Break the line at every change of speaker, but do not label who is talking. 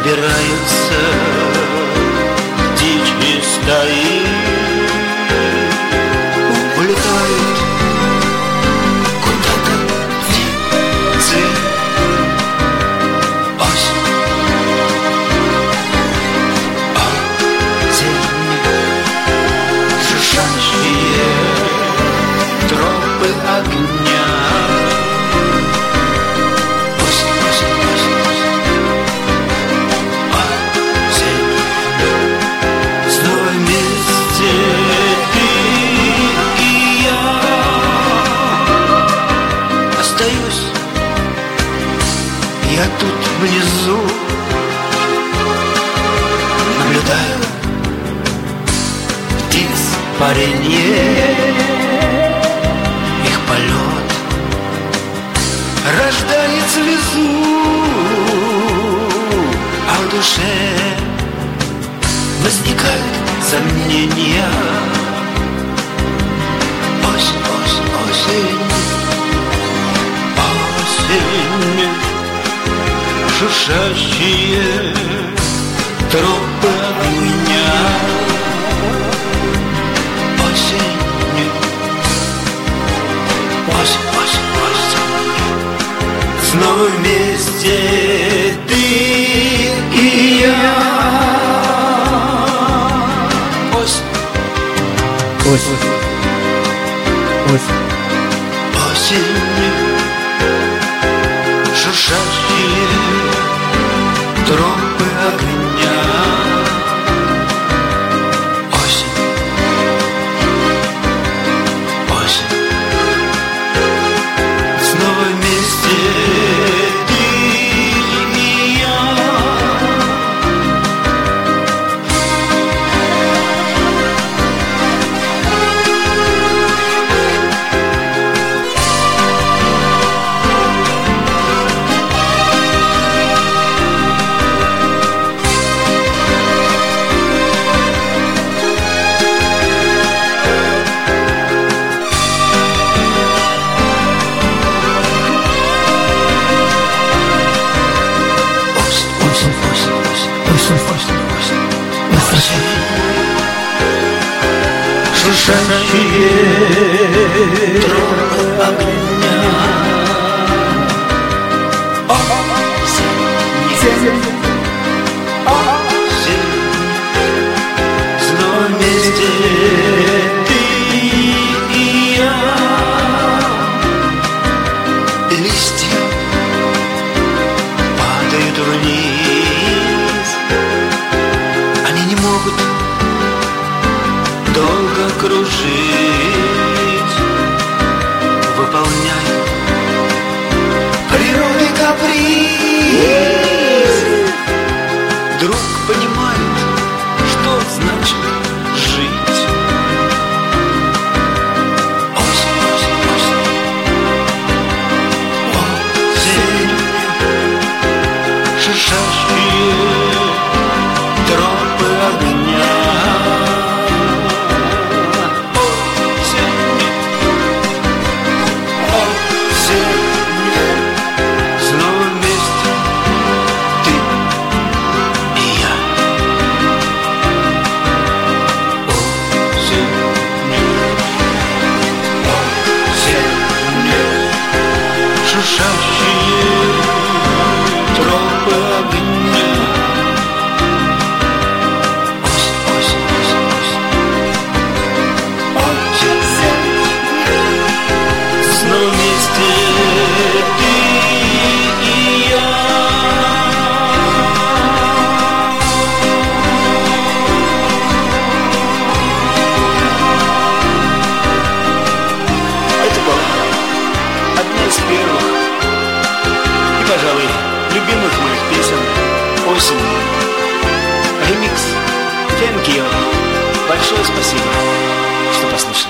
собираются птичьи стаи, улетают куда-то птицы. Осень, шуршащие тропы огня. Я тут внизу наблюдаю птиц паренье, их полет рождает слезу, а в душе возникают сомнения. Осень, осень, осень, осень. Шуршащие тропы огня. Осень, осень, осень, осень. Снова вместе ты и я. Осень,
осень, осень,
осень. Шуршащие тропы огня. Осень, осень. Снова вместе ты и я. Шуршащие тропы огня. Осень, осень. Снова вместе ты и я. Листья падают вниз, они не могут долго кружить, выполняют природы каприз. Вдруг понимают, что значит жить. Осень, осень, осень. Осень. Шуршащие тропы огня. Шуршащие тропы огня. Осень, осень, осень, осень. Осень. Снова вместе ты и я. Это была одна из первых и, пожалуй, любимых моих песен «Осень». Ремикс. Thank you. Большое спасибо, что послушали.